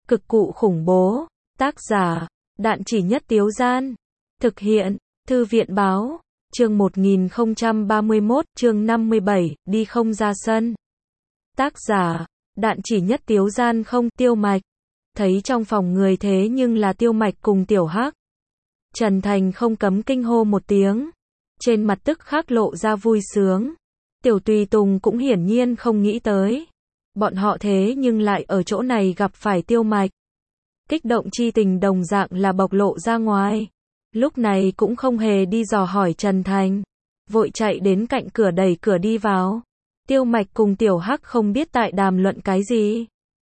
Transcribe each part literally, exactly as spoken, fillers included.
Cực cụ khủng bố. Tác giả, Đạn Chỉ Nhất Tiếu Gian. Thực hiện, Thư viện Báo. Chương một nghìn không trăm ba mươi mốt, chương năm mươi bảy, đi không ra sân. Tác giả, Đạn Chỉ Nhất Tiếu Gian. Không, Tiêu Mạch. Thấy trong phòng người thế nhưng là Tiêu Mạch cùng Tiểu Hắc. Trần Thành không cấm kinh hô một tiếng. Trên mặt tức khắc lộ ra vui sướng. Tiểu Tùy Tùng cũng hiển nhiên không nghĩ tới. Bọn họ thế nhưng lại ở chỗ này gặp phải Tiêu Mạch. Kích động chi tình đồng dạng là bộc lộ ra ngoài. Lúc này cũng không hề đi dò hỏi Trần Thành. Vội chạy đến cạnh cửa đẩy cửa đi vào. Tiêu Mạch cùng Tiểu Hắc không biết tại đàm luận cái gì.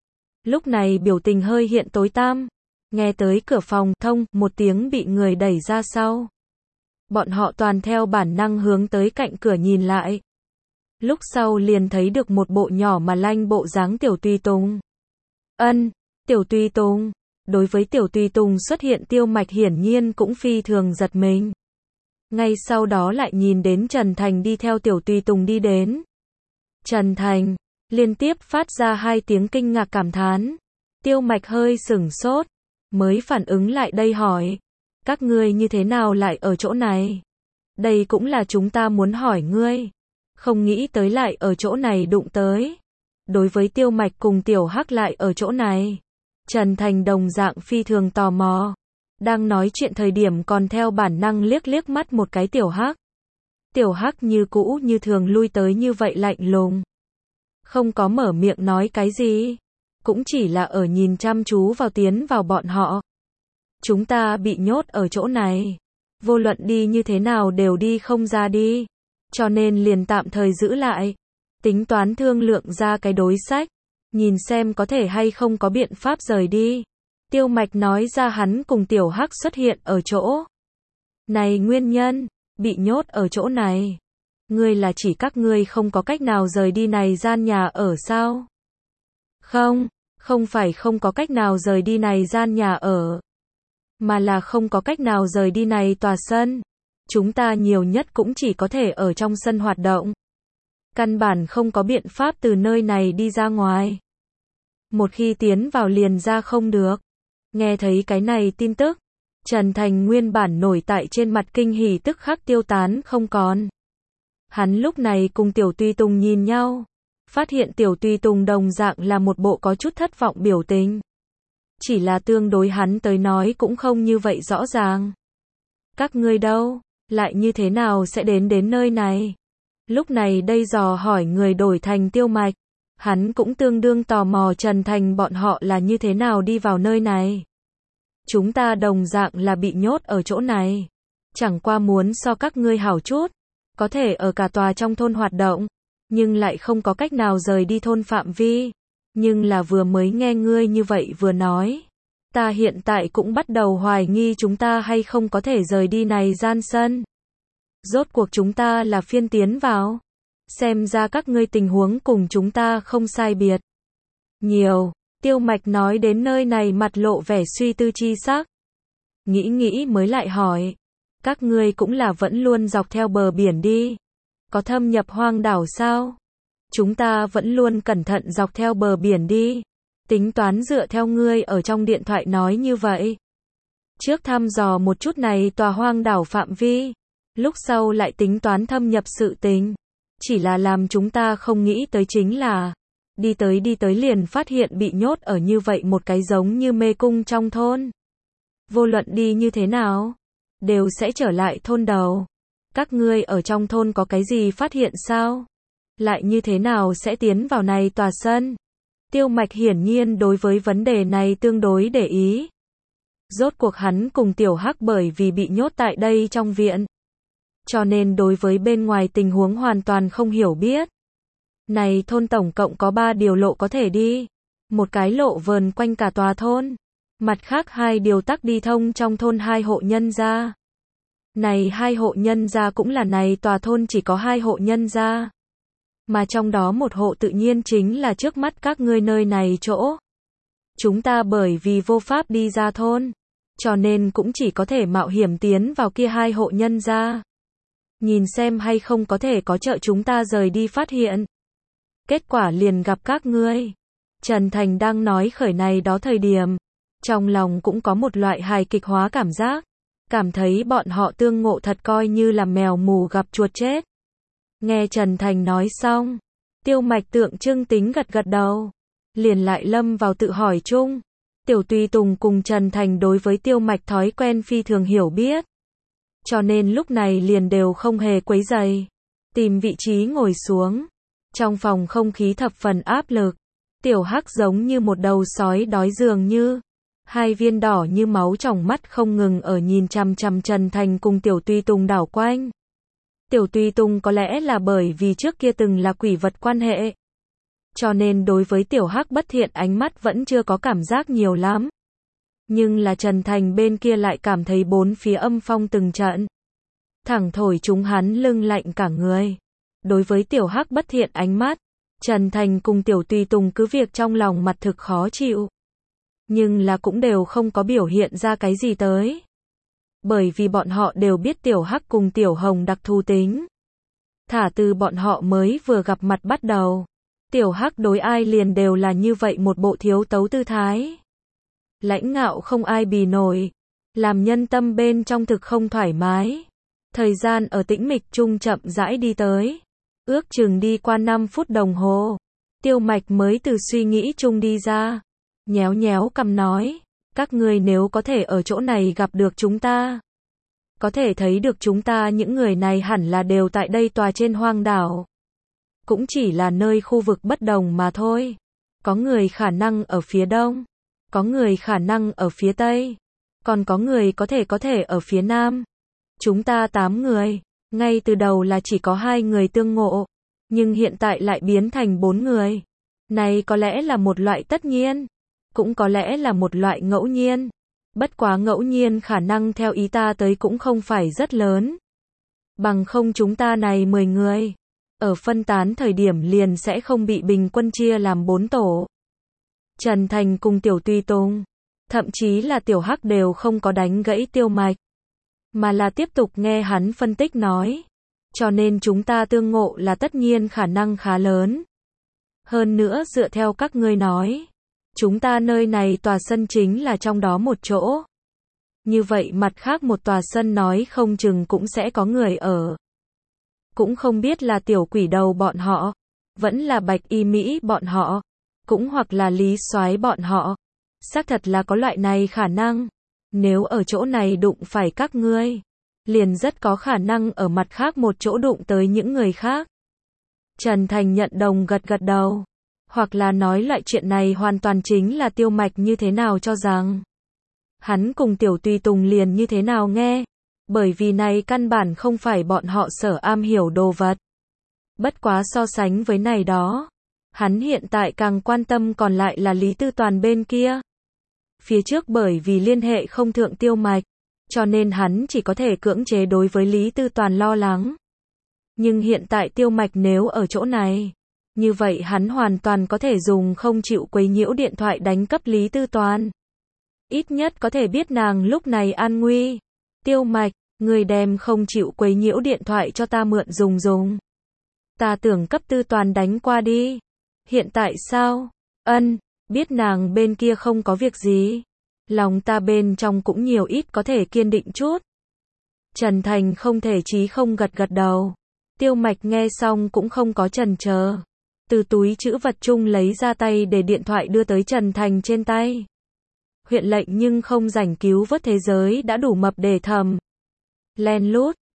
Lúc này biểu tình hơi hiện tối tăm. Nghe tới cửa phòng thông, một tiếng bị người đẩy ra sau. Bọn họ toàn theo bản năng hướng tới cạnh cửa nhìn lại. Lúc sau liền thấy được một bộ nhỏ mà lanh bộ dáng Tiểu Tùy Tùng. Ân, Tiểu Tùy Tùng. Đối với Tiểu Tùy Tùng xuất hiện Tiêu Mạch hiển nhiên cũng phi thường giật mình. Ngay sau đó lại nhìn đến Trần Thành đi theo Tiểu Tùy Tùng đi đến. Trần Thành, liên tiếp phát ra hai tiếng kinh ngạc cảm thán. Tiêu Mạch hơi sửng sốt, mới phản ứng lại đây hỏi. Các ngươi như thế nào lại ở chỗ này? Đây cũng là chúng ta muốn hỏi ngươi. Không nghĩ tới lại ở chỗ này đụng tới. Đối với Tiêu Mạch cùng Tiểu Hắc lại ở chỗ này. Trần Thành đồng dạng phi thường tò mò. Đang nói chuyện thời điểm còn theo bản năng liếc liếc mắt một cái Tiểu Hắc. Tiểu Hắc như cũ như thường lui tới như vậy lạnh lùng. Không có mở miệng nói cái gì. Cũng chỉ là ở nhìn chăm chú vào tiến vào bọn họ. Chúng ta bị nhốt ở chỗ này. Vô luận đi như thế nào đều đi không ra đi. Cho nên liền tạm thời giữ lại. Tính toán thương lượng ra cái đối sách. Nhìn xem có thể hay không có biện pháp rời đi. Tiêu Mạch nói ra hắn cùng Tiểu Hắc xuất hiện ở chỗ này nguyên nhân, bị nhốt ở chỗ này. Ngươi là chỉ các ngươi không có cách nào rời đi này gian nhà ở sao? Không, không phải không có cách nào rời đi này gian nhà ở. Mà là không có cách nào rời đi này tòa sân. Chúng ta nhiều nhất cũng chỉ có thể ở trong sân hoạt động. Căn bản không có biện pháp từ nơi này đi ra ngoài. Một khi tiến vào liền ra không được. Nghe thấy cái này tin tức, Trần Thành nguyên bản nổi tại trên mặt kinh hỉ tức khắc tiêu tán không còn. Hắn lúc này cùng Tiểu Tùy Tùng nhìn nhau, phát hiện Tiểu Tùy Tùng đồng dạng là một bộ có chút thất vọng biểu tình. Chỉ là tương đối hắn tới nói cũng không như vậy rõ ràng. Các ngươi đâu, lại như thế nào sẽ đến đến nơi này? Lúc này đây dò hỏi người đổi thành Tiêu Mạch. Hắn cũng tương đương tò mò Trần Thành bọn họ là như thế nào đi vào nơi này. Chúng ta đồng dạng là bị nhốt ở chỗ này. Chẳng qua muốn so các ngươi hảo chút. Có thể ở cả tòa trong thôn hoạt động. Nhưng lại không có cách nào rời đi thôn phạm vi. Nhưng là vừa mới nghe ngươi như vậy vừa nói. Ta hiện tại cũng bắt đầu hoài nghi chúng ta hay không có thể rời đi này gian sân. Rốt cuộc chúng ta là phiên tiến vào. Xem ra các ngươi tình huống cùng chúng ta không sai biệt. Nhiều, Tiêu Mạch nói đến nơi này mặt lộ vẻ suy tư chi sắc. Nghĩ nghĩ mới lại hỏi. Các ngươi cũng là vẫn luôn dọc theo bờ biển đi. Có thâm nhập hoang đảo sao? Chúng ta vẫn luôn cẩn thận dọc theo bờ biển đi. Tính toán dựa theo ngươi ở trong điện thoại nói như vậy. Trước thăm dò một chút này tòa hoang đảo phạm vi. Lúc sau lại tính toán thâm nhập sự tình. Chỉ là làm chúng ta không nghĩ tới chính là, đi tới đi tới liền phát hiện bị nhốt ở như vậy một cái giống như mê cung trong thôn. Vô luận đi như thế nào, đều sẽ trở lại thôn đầu. Các ngươi ở trong thôn có cái gì phát hiện sao? Lại như thế nào sẽ tiến vào này tòa sân? Tiêu Mạch hiển nhiên đối với vấn đề này tương đối để ý. Rốt cuộc hắn cùng Tiểu Hắc bởi vì bị nhốt tại đây trong viện. Cho nên đối với bên ngoài tình huống hoàn toàn không hiểu biết. Này thôn tổng cộng có ba điều lộ có thể đi. Một cái lộ vờn quanh cả tòa thôn. Mặt khác hai điều tắc đi thông trong thôn hai hộ nhân gia. Này hai hộ nhân gia cũng là này tòa thôn chỉ có hai hộ nhân gia. Mà trong đó một hộ tự nhiên chính là trước mắt các ngươi nơi này chỗ. Chúng ta bởi vì vô pháp đi ra thôn. Cho nên cũng chỉ có thể mạo hiểm tiến vào kia hai hộ nhân gia. Nhìn xem hay không có thể có trợ chúng ta rời đi phát hiện. Kết quả liền gặp các ngươi. Trần Thành đang nói khởi này đó thời điểm, trong lòng cũng có một loại hài kịch hóa cảm giác, cảm thấy bọn họ tương ngộ thật coi như là mèo mù gặp chuột chết. Nghe Trần Thành nói xong, Tiêu Mạch tượng trưng tính gật gật đầu, liền lại lâm vào tự hỏi chung. Tiểu Tùy Tùng cùng Trần Thành đối với Tiêu Mạch thói quen phi thường hiểu biết, cho nên lúc này liền đều không hề quấy rầy, tìm vị trí ngồi xuống. Trong phòng không khí thập phần áp lực, Tiểu Hắc giống như một đầu sói đói dường như, hai viên đỏ như máu tròng mắt không ngừng ở nhìn chằm chằm Trần Thành cùng Tiểu Tùy Tùng đảo quanh. Tiểu Tùy Tùng có lẽ là bởi vì trước kia từng là quỷ vật quan hệ, cho nên đối với Tiểu Hắc bất thiện ánh mắt vẫn chưa có cảm giác nhiều lắm. Nhưng là Trần Thành bên kia lại cảm thấy bốn phía âm phong từng trận, thẳng thổi chúng hắn lưng lạnh cả người. Đối với Tiểu Hắc bất thiện ánh mắt, Trần Thành cùng Tiểu Tùy Tùng cứ việc trong lòng mặt thực khó chịu, nhưng là cũng đều không có biểu hiện ra cái gì tới. Bởi vì bọn họ đều biết Tiểu Hắc cùng Tiểu Hồng đặc thù tính. Thả từ bọn họ mới vừa gặp mặt bắt đầu, Tiểu Hắc đối ai liền đều là như vậy một bộ thiếu tấu tư thái. Lãnh ngạo không ai bì nổi, làm nhân tâm bên trong thực không thoải mái. Thời gian ở tĩnh mịch chung chậm rãi đi tới, ước chừng đi qua năm phút đồng hồ, Tiêu Mạch mới từ suy nghĩ chung đi ra, nhéo nhéo cằm nói, các ngươi nếu có thể ở chỗ này gặp được chúng ta, có thể thấy được chúng ta những người này hẳn là đều tại đây tòa trên hoang đảo. Cũng chỉ là nơi khu vực bất đồng mà thôi. Có người khả năng ở phía đông, có người khả năng ở phía tây, còn có người có thể có thể ở phía nam. Chúng ta tám người, ngay từ đầu là chỉ có hai người tương ngộ, nhưng hiện tại lại biến thành bốn người. Này có lẽ là một loại tất nhiên, cũng có lẽ là một loại ngẫu nhiên. Bất quá ngẫu nhiên khả năng theo ý ta tới cũng không phải rất lớn. Bằng không chúng ta này mười người, ở phân tán thời điểm liền sẽ không bị bình quân chia làm bốn tổ. Trần Thành cùng Tiểu Tùy Tùng, thậm chí là Tiểu Hắc đều không có đánh gãy Tiêu Mạch, mà là tiếp tục nghe hắn phân tích nói. Cho nên chúng ta tương ngộ là tất nhiên khả năng khá lớn. Hơn nữa dựa theo các ngươi nói, chúng ta nơi này tòa sân chính là trong đó một chỗ. Như vậy mặt khác một tòa sân nói không chừng cũng sẽ có người ở. Cũng không biết là tiểu quỷ đầu bọn họ, vẫn là bạch y Mỹ bọn họ, cũng hoặc là lý soái bọn họ. Xác thật là có loại này khả năng. Nếu ở chỗ này đụng phải các ngươi, liền rất có khả năng ở mặt khác một chỗ đụng tới những người khác. Trần Thành nhận đồng gật gật đầu. Hoặc là nói loại chuyện này hoàn toàn chính là Tiêu Mạch như thế nào cho rằng. Hắn cùng Tiểu Tùy Tùng liền như thế nào nghe. Bởi vì này căn bản không phải bọn họ sở am hiểu đồ vật. Bất quá so sánh với này đó, hắn hiện tại càng quan tâm còn lại là Lý Tư Toàn bên kia. Phía trước bởi vì liên hệ không thượng Tiêu Mạch, cho nên hắn chỉ có thể cưỡng chế đối với Lý Tư Toàn lo lắng. Nhưng hiện tại Tiêu Mạch nếu ở chỗ này, như vậy hắn hoàn toàn có thể dùng không chịu quấy nhiễu điện thoại đánh cấp Lý Tư Toàn. Ít nhất có thể biết nàng lúc này an nguy. Tiêu Mạch, người đem không chịu quấy nhiễu điện thoại cho ta mượn dùng dùng. Ta tưởng cấp Tư Toàn đánh qua đi. Hiện tại sao? Ân, biết nàng bên kia không có việc gì. Lòng ta bên trong cũng nhiều ít có thể kiên định chút. Trần Thành không thể chí không gật gật đầu. Tiêu Mạch nghe xong cũng không có chần chờ. Từ túi trữ vật chung lấy ra tay để điện thoại đưa tới Trần Thành trên tay. Huyện lệnh nhưng không rảnh cứu vớt thế giới đã đủ mập để thầm. Len lút,